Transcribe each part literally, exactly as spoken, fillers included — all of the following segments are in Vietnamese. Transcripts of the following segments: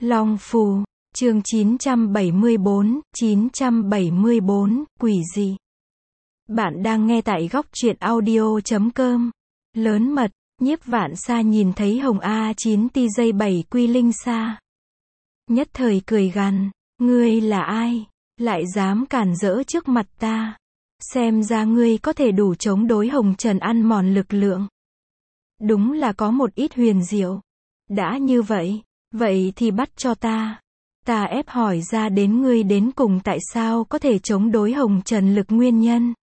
Long Phù, chương chín trăm bảy mươi bốn, chín trăm bảy mươi bốn, quỷ gì? Bạn đang nghe tại góc truyện audio chấm com. Lớn mật, Nhiếp Vạn Sa nhìn thấy Hồng A chín T J bảy Quy Linh Sa. Nhất thời cười gằn, ngươi là ai? Lại dám cản rỡ trước mặt ta. Xem ra ngươi có thể đủ chống đối Hồng Trần ăn mòn lực lượng. Đúng là có một ít huyền diệu. Đã như vậy, vậy thì bắt cho ta. Ta ép hỏi ra đến ngươi đến cùng tại sao có thể chống đối Hồng Trần lực nguyên nhân.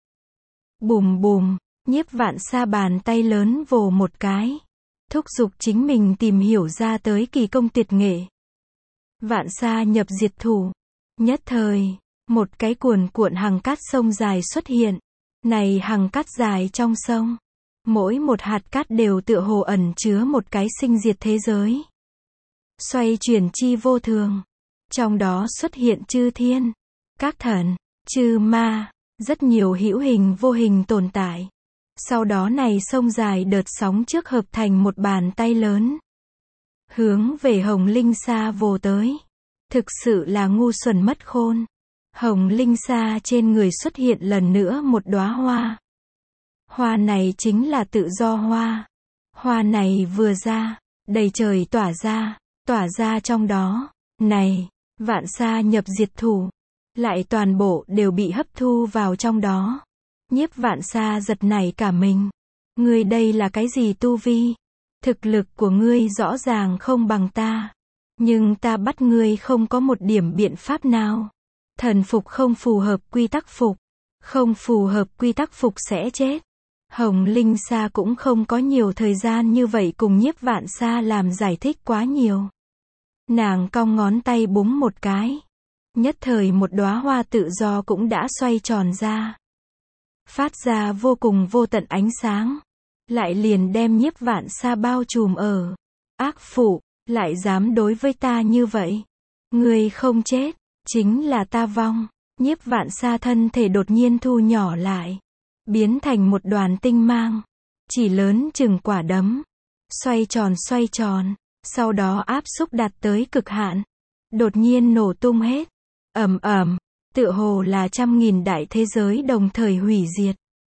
Bùm bùm, Nhiếp Vạn Sa bàn tay lớn vồ một cái. Thúc giục chính mình tìm hiểu ra tới kỳ công tuyệt nghệ. Vạn Sa nhập diệt thủ. Nhất thời, một cái cuồn cuộn hằng cát sông dài xuất hiện. Này hằng cát dài trong sông. Mỗi một hạt cát đều tựa hồ ẩn chứa một cái sinh diệt thế giới. Xoay chuyển chi vô thường. Trong đó xuất hiện chư thiên, các thần, chư ma, rất nhiều hữu hình vô hình tồn tại. Sau đó này sông dài đợt sóng trước hợp thành một bàn tay lớn. Hướng về Hồng Linh Sa vồ tới. Thực sự là ngu xuẩn mất khôn. Hồng Linh Sa trên người xuất hiện lần nữa một đóa hoa. Hoa này chính là tự do hoa. Hoa này vừa ra, đầy trời tỏa ra, tỏa ra trong đó. Này, Vạn Sa nhập diệt thủ, lại toàn bộ đều bị hấp thu vào trong đó. Nhiếp Vạn Sa giật nảy cả mình. Ngươi đây là cái gì tu vi? Thực lực của ngươi rõ ràng không bằng ta. Nhưng ta bắt ngươi không có một điểm biện pháp nào. Thần phục không phù hợp quy tắc phục. Không phù hợp quy tắc phục sẽ chết. Hồng Linh Sa cũng không có nhiều thời gian như vậy cùng Nhiếp Vạn Sa làm giải thích quá nhiều. Nàng cong ngón tay búng một cái. Nhất thời một đóa hoa tự do cũng đã xoay tròn ra. Phát ra vô cùng vô tận ánh sáng. Lại liền đem Nhiếp Vạn Sa bao trùm ở. Ác phụ, lại dám đối với ta như vậy. Ngươi không chết, chính là ta vong. Nhiếp Vạn Sa thân thể đột nhiên thu nhỏ lại. Biến thành một đoàn tinh mang. Chỉ lớn chừng quả đấm. Xoay tròn xoay tròn. Sau đó áp xúc đạt tới cực hạn. Đột nhiên nổ tung hết. Ầm ầm, tựa hồ là trăm nghìn đại thế giới đồng thời hủy diệt.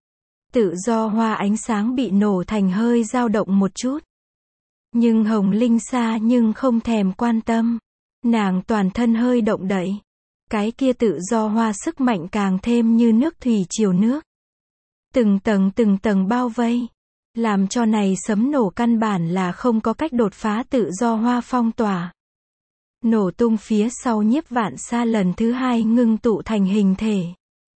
Tự do hoa ánh sáng bị nổ thành hơi dao động một chút. Nhưng Hồng Linh Sa nhưng không thèm quan tâm. Nàng toàn thân hơi động đậy. Cái kia tự do hoa sức mạnh càng thêm như nước thủy triều nước. Từng tầng từng tầng bao vây. Làm cho này sấm nổ căn bản là không có cách đột phá tự do hoa phong tỏa. Nổ tung phía sau Nhiếp Vạn Sa lần thứ hai ngưng tụ thành hình thể.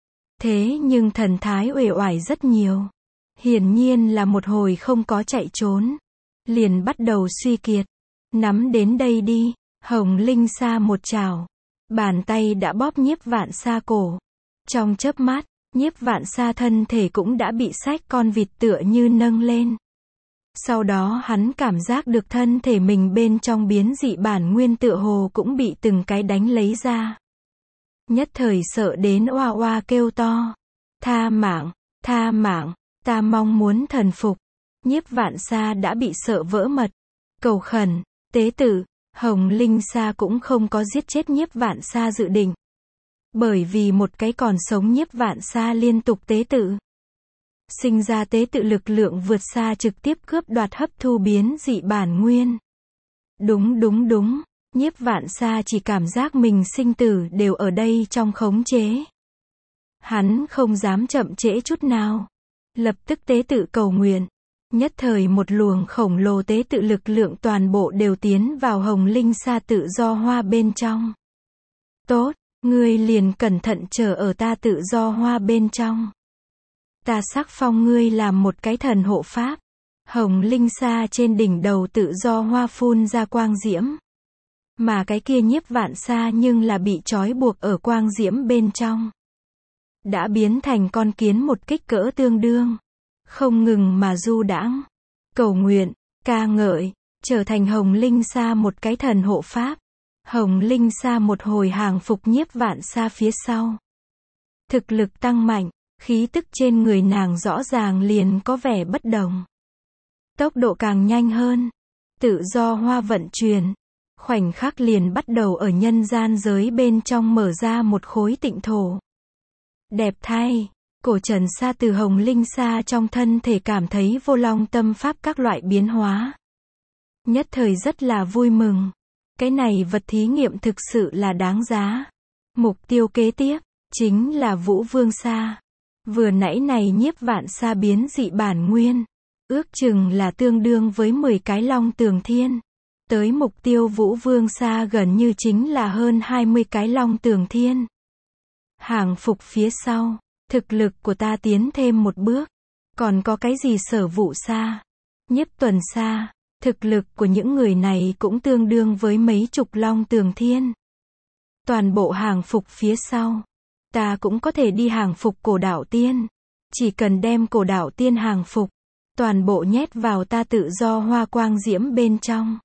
Thế nhưng thần thái uể oải rất nhiều. Hiển nhiên là một hồi không có chạy trốn. Liền bắt đầu suy kiệt. Nắm đến đây đi. Hồng Linh Sa một chảo. Bàn tay đã bóp Nhiếp Vạn Sa cổ. Trong chớp mắt, Nhiếp Vạn Sa thân thể cũng đã bị xách con vịt tựa như nâng lên. Sau đó hắn cảm giác được thân thể mình bên trong biến dị bản nguyên tựa hồ cũng bị từng cái đánh lấy ra. Nhất thời sợ đến oa oa kêu to. Tha mạng, tha mạng, ta mong muốn thần phục. Nhiếp Vạn Sa đã bị sợ vỡ mật. Cầu khẩn, tế tự, Hồng Linh Sa cũng không có giết chết Nhiếp Vạn Sa dự định. Bởi vì một cái còn sống Nhiếp Vạn Sa liên tục tế tự. Sinh ra tế tự lực lượng vượt xa trực tiếp cướp đoạt hấp thu biến dị bản nguyên. Đúng đúng đúng, Nhiếp Vạn Sa chỉ cảm giác mình sinh tử đều ở đây trong khống chế. Hắn không dám chậm trễ chút nào. Lập tức tế tự cầu nguyện. Nhất thời một luồng khổng lồ tế tự lực lượng toàn bộ đều tiến vào Hồng Linh Sa tự do hoa bên trong. Tốt, ngươi liền cẩn thận chờ ở ta tự do hoa bên trong. Ta sắc phong ngươi làm một cái thần hộ pháp. Hồng Linh Sa trên đỉnh đầu tự do hoa phun ra quang diễm. Mà cái kia Nhiếp Vạn Sa nhưng là bị trói buộc ở quang diễm bên trong. Đã biến thành con kiến một kích cỡ tương đương. Không ngừng mà du đãng. Cầu nguyện, ca ngợi, trở thành Hồng Linh Sa một cái thần hộ pháp. Hồng Linh Sa một hồi hàng phục Nhiếp Vạn Sa phía sau. Thực lực tăng mạnh. Khí tức trên người nàng rõ ràng liền có vẻ bất đồng. Tốc độ càng nhanh hơn. Tự do hoa vận chuyển. khoảnh khắc liền bắt đầu ở nhân gian giới bên trong mở ra một khối tịnh thổ. Đẹp thay, cổ Trần Sa từ hồng linh sa trong thân thể cảm thấy vô long tâm pháp các loại biến hóa. Nhất thời rất là vui mừng. Cái này vật thí nghiệm thực sự là đáng giá. Mục tiêu kế tiếp, chính là Vũ Vương Sa. Vừa nãy này Nhiếp Vạn Sa biến dị bản nguyên. Ước chừng là tương đương với mười cái long tường thiên. Tới mục tiêu Vũ Vương Sa gần như chính là hơn hai mươi cái long tường thiên. Hàng phục phía sau, thực lực của ta tiến thêm một bước. Còn có cái gì Sở Vụ Sa, Nhiếp Tuần Sa, thực lực của những người này cũng tương đương với mấy chục long tường thiên. Toàn bộ hàng phục phía sau, ta cũng có thể đi hàng phục cổ đạo tiên. Chỉ cần đem cổ đạo tiên hàng phục, toàn bộ nhét vào ta tự do hoa quang diễm bên trong.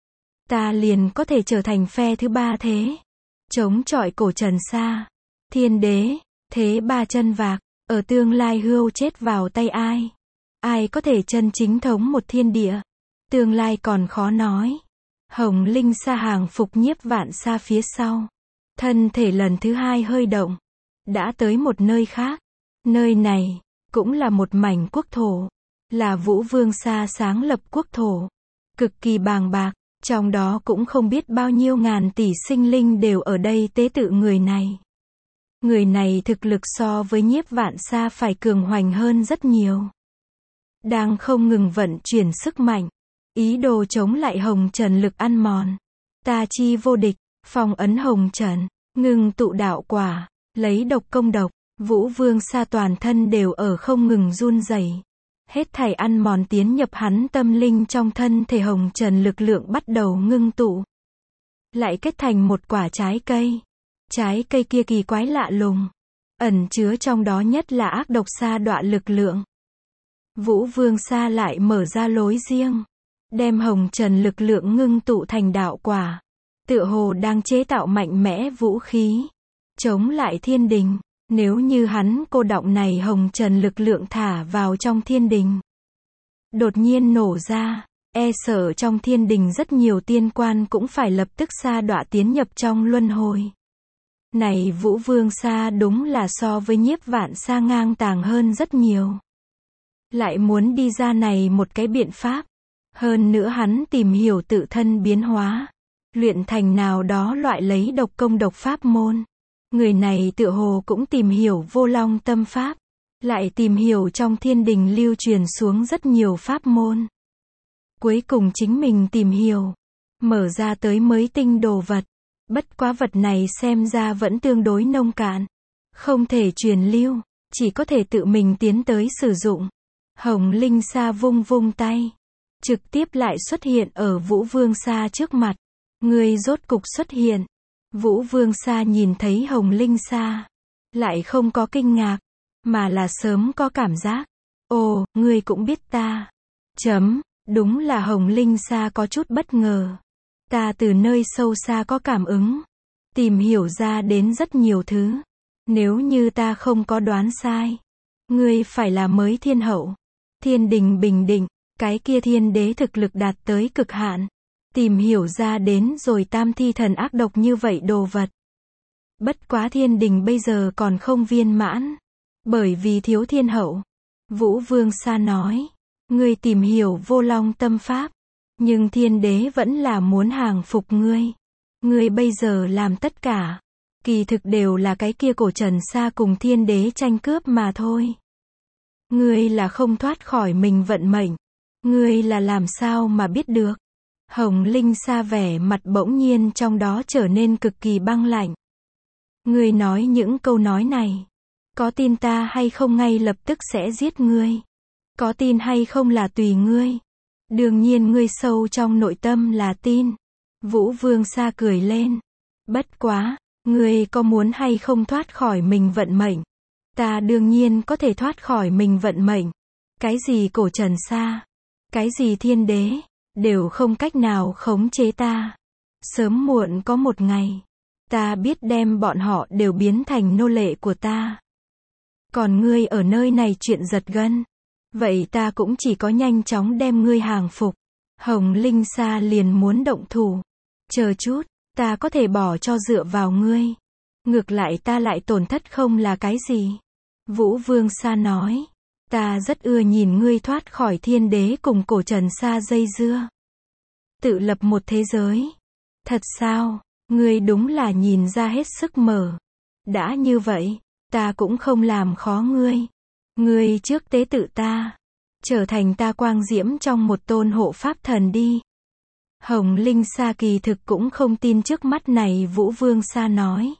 Ta liền có thể trở thành phe thứ ba thế. Chống chọi cổ Trần Sa. Thiên đế, thế ba chân vạc, ở tương lai hươu chết vào tay ai? Ai có thể chân chính thống một thiên địa? Tương lai còn khó nói. Hồng linh sa hàng phục Nhiếp Vạn Sa phía sau. Thân thể lần thứ hai hơi động. Đã tới một nơi khác. Nơi này, cũng là một mảnh quốc thổ. Là Vũ Vương Sa sáng lập quốc thổ. Cực kỳ bàng bạc. Trong đó cũng không biết bao nhiêu ngàn tỷ sinh linh đều ở đây tế tự người này. Người này thực lực so với Nhiếp Vạn Sa phải cường hoành hơn rất nhiều. Đang không ngừng vận chuyển sức mạnh. Ý đồ chống lại hồng trần lực ăn mòn. Ta chi vô địch, phong ấn hồng trần, ngừng tụ đạo quả, lấy độc công độc. Vũ Vương Sa toàn thân đều ở không ngừng run rẩy. Hết thảy ăn mòn tiến nhập hắn tâm linh trong thân thể hồng trần lực lượng bắt đầu ngưng tụ. Lại kết thành một quả trái cây. Trái cây kia kỳ quái lạ lùng. Ẩn chứa trong đó nhất là ác độc sa đọa lực lượng. Vũ Vương Sa lại mở ra lối riêng. Đem hồng trần lực lượng ngưng tụ thành đạo quả. Tựa hồ đang chế tạo mạnh mẽ vũ khí. Chống lại thiên đình. Nếu như hắn cô đọng này hồng trần lực lượng thả vào trong thiên đình. Đột nhiên nổ ra. E sợ trong thiên đình rất nhiều tiên quan cũng phải lập tức sa đọa tiến nhập trong luân hồi. Này Vũ Vương Sa đúng là so với Nhiếp Vạn Sa ngang tàng hơn rất nhiều. Lại muốn đi ra này một cái biện pháp. Hơn nữa hắn tìm hiểu tự thân biến hóa. Luyện thành nào đó loại lấy độc công độc pháp môn. Người này tựa hồ cũng tìm hiểu vô long tâm pháp. Lại tìm hiểu trong thiên đình lưu truyền xuống rất nhiều pháp môn. Cuối cùng chính mình tìm hiểu. Mở ra tới mới tinh đồ vật. Bất quá vật này xem ra vẫn tương đối nông cạn. Không thể truyền lưu. Chỉ có thể tự mình tiến tới sử dụng. Hồng linh sa vung vung tay. Trực tiếp lại xuất hiện ở Vũ Vương Sa trước mặt. Người rốt cục xuất hiện. Vũ Vương Sa nhìn thấy hồng linh sa. Lại không có kinh ngạc. Mà là sớm có cảm giác. Ồ, ngươi cũng biết ta. Chấm, đúng là hồng linh sa có chút bất ngờ. Ta từ nơi sâu xa có cảm ứng. Tìm hiểu ra đến rất nhiều thứ. Nếu như ta không có đoán sai. Ngươi phải là mới thiên hậu. Thiên đình bình định. Cái kia thiên đế thực lực đạt tới cực hạn. Tìm hiểu ra đến rồi tam thi thần ác độc như vậy đồ vật. Bất quá thiên đình bây giờ còn không viên mãn. Bởi vì thiếu thiên hậu. Vũ Vương Sa nói. Ngươi tìm hiểu vô long tâm pháp. Nhưng thiên đế vẫn là muốn hàng phục ngươi. Ngươi bây giờ làm tất cả. Kỳ thực đều là cái kia cổ Trần Sa cùng thiên đế tranh cướp mà thôi. Ngươi là không thoát khỏi mình vận mệnh. Ngươi là làm sao mà biết được. Hồng linh sa vẻ mặt bỗng nhiên trong đó trở nên cực kỳ băng lạnh. Ngươi nói những câu nói này. Có tin ta hay không ngay lập tức sẽ giết ngươi. Có tin hay không là tùy ngươi. Đương nhiên ngươi sâu trong nội tâm là tin. Vũ Vương Sa cười lên. Bất quá, ngươi có muốn hay không thoát khỏi mình vận mệnh. Ta đương nhiên có thể thoát khỏi mình vận mệnh. Cái gì cổ Trần Sa, cái gì thiên đế, đều không cách nào khống chế ta. Sớm muộn có một ngày, ta biết đem bọn họ đều biến thành nô lệ của ta. Còn ngươi ở nơi này chuyện giật gân. Vậy ta cũng chỉ có nhanh chóng đem ngươi hàng phục. Hồng linh sa liền muốn động thủ. Chờ chút, ta có thể bỏ cho dựa vào ngươi. Ngược lại ta lại tổn thất không là cái gì. Vũ Vương Sa nói, ta rất ưa nhìn ngươi thoát khỏi thiên đế cùng cổ trần sa dây dưa. Tự lập một thế giới. Thật sao, ngươi đúng là nhìn ra hết sức mở. Đã như vậy, ta cũng không làm khó ngươi. Ngươi trước tế tự ta. Trở thành ta quang diễm trong một tôn hộ pháp thần đi. Hồng Linh Sa kỳ thực cũng không tin trước mắt này Vũ Vương Sa nói.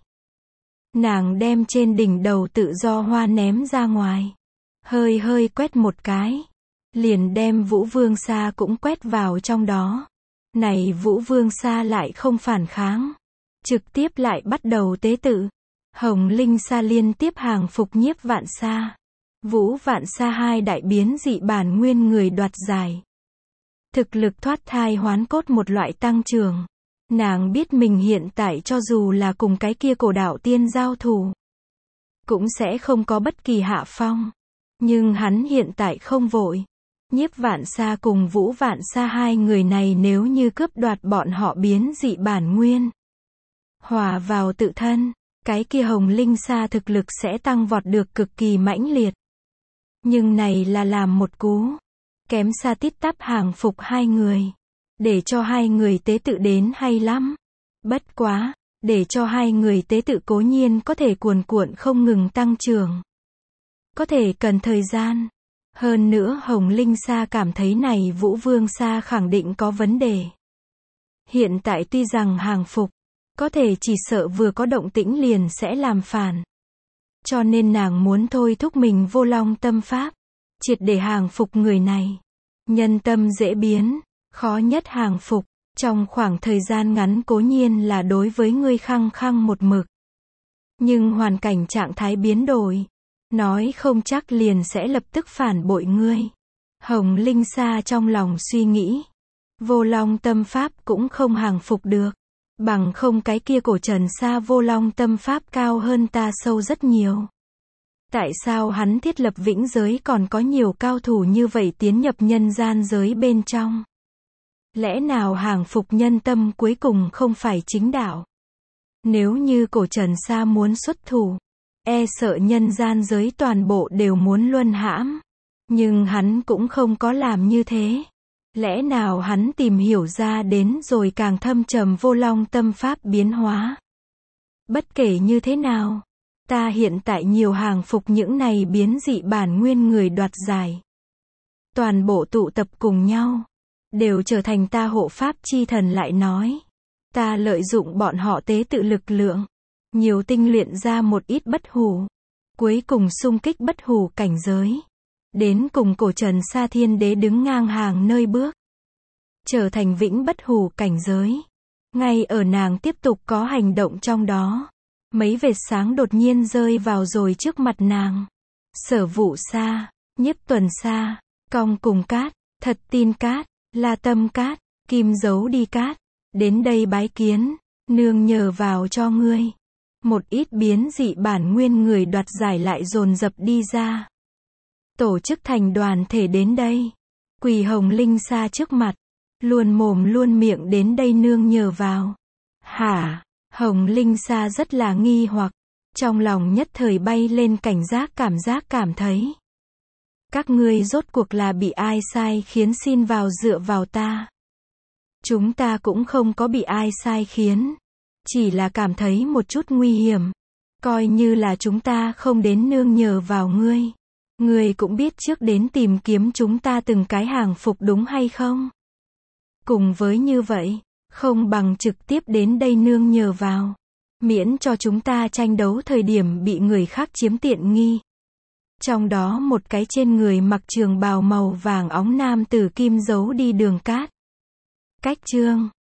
Nàng đem trên đỉnh đầu tự do hoa ném ra ngoài. Hơi hơi quét một cái. Liền đem Vũ Vương Sa cũng quét vào trong đó. Này Vũ Vương Sa lại không phản kháng. Trực tiếp lại bắt đầu tế tự. Hồng Linh Sa liên tiếp hàng phục Nhiếp Vạn Sa. Vũ Vạn Sa hai đại biến dị bản nguyên người đoạt giải. Thực lực thoát thai hoán cốt một loại tăng trưởng. Nàng biết mình hiện tại cho dù là cùng cái kia cổ đạo tiên giao thủ, cũng sẽ không có bất kỳ hạ phong. Nhưng hắn hiện tại không vội. Nhiếp Vạn Sa cùng Vũ Vạn Sa hai người này nếu như cướp đoạt bọn họ biến dị bản nguyên, hòa vào tự thân, cái kia Hồng Linh Sa thực lực sẽ tăng vọt được cực kỳ mãnh liệt. Nhưng này là làm một cú. Kém xa tít tắp hàng phục hai người. Để cho hai người tế tự đến hay lắm. Bất quá, để cho hai người tế tự cố nhiên có thể cuồn cuộn không ngừng tăng trưởng. Có thể cần thời gian. Hơn nữa Hồng Linh Sa cảm thấy này Vũ Vương Sa khẳng định có vấn đề. Hiện tại tuy rằng hàng phục, có thể chỉ sợ vừa có động tĩnh liền sẽ làm phản. Cho nên nàng muốn thôi thúc mình Vô Long Tâm Pháp. Triệt để hàng phục người này. Nhân tâm dễ biến, khó nhất hàng phục. Trong khoảng thời gian ngắn cố nhiên là đối với ngươi khăng khăng một mực. Nhưng hoàn cảnh trạng thái biến đổi. Nói không chắc liền sẽ lập tức phản bội ngươi. Hồng Linh Sa trong lòng suy nghĩ. Vô Long Tâm Pháp cũng không hàng phục được. Bằng không cái kia cổ trần sa Vô Long Tâm Pháp cao hơn ta sâu rất nhiều. Tại sao hắn thiết lập vĩnh giới còn có nhiều cao thủ như vậy tiến nhập nhân gian giới bên trong? Lẽ nào hàng phục nhân tâm cuối cùng không phải chính đạo? Nếu như cổ trần sa muốn xuất thủ, e sợ nhân gian giới toàn bộ đều muốn luân hãm. Nhưng hắn cũng không có làm như thế. Lẽ nào hắn tìm hiểu ra đến rồi càng thâm trầm Vô Long Tâm Pháp biến hóa? Bất kể như thế nào, ta hiện tại nhiều hàng phục những này biến dị bản nguyên người đoạt giải. Toàn bộ tụ tập cùng nhau, đều trở thành ta hộ pháp chi thần lại nói. Ta lợi dụng bọn họ tế tự lực lượng, nhiều tinh luyện ra một ít bất hủ. Cuối cùng xung kích bất hủ cảnh giới. Đến cùng cổ trần sa thiên đế đứng ngang hàng nơi bước. Trở thành vĩnh bất hủ cảnh giới. Ngay ở nàng tiếp tục có hành động trong đó. Mấy vệt sáng đột nhiên rơi vào rồi trước mặt nàng. Sở Vụ Sa, Nhiếp Tuần Sa, Cong Cùng Cát, Thật Tin Cát, La Tâm Cát, Kim Giấu Đi Cát. Đến đây bái kiến, nương nhờ vào cho ngươi. Một ít biến dị bản nguyên người đoạt giải lại dồn dập đi ra. Tổ chức thành đoàn thể đến đây. Quỳ Hồng Linh Sa trước mặt. Luôn mồm luôn miệng đến đây nương nhờ vào. Hả? Hồng Linh Sa rất là nghi hoặc. Trong lòng nhất thời bay lên cảnh giác cảm giác cảm thấy. Các ngươi rốt cuộc là bị ai sai khiến xin vào dựa vào ta? Chúng ta cũng không có bị ai sai khiến. Chỉ là cảm thấy một chút nguy hiểm. Coi như là chúng ta không đến nương nhờ vào ngươi. Ngươi cũng biết trước đến tìm kiếm chúng ta từng cái hàng phục đúng hay không? Cùng với như vậy, không bằng trực tiếp đến đây nương nhờ vào. Miễn cho chúng ta tranh đấu thời điểm bị người khác chiếm tiện nghi. Trong đó một cái trên người mặc trường bào màu vàng óng nam tử Kim Giấu Đi Đường Cát. Cách chương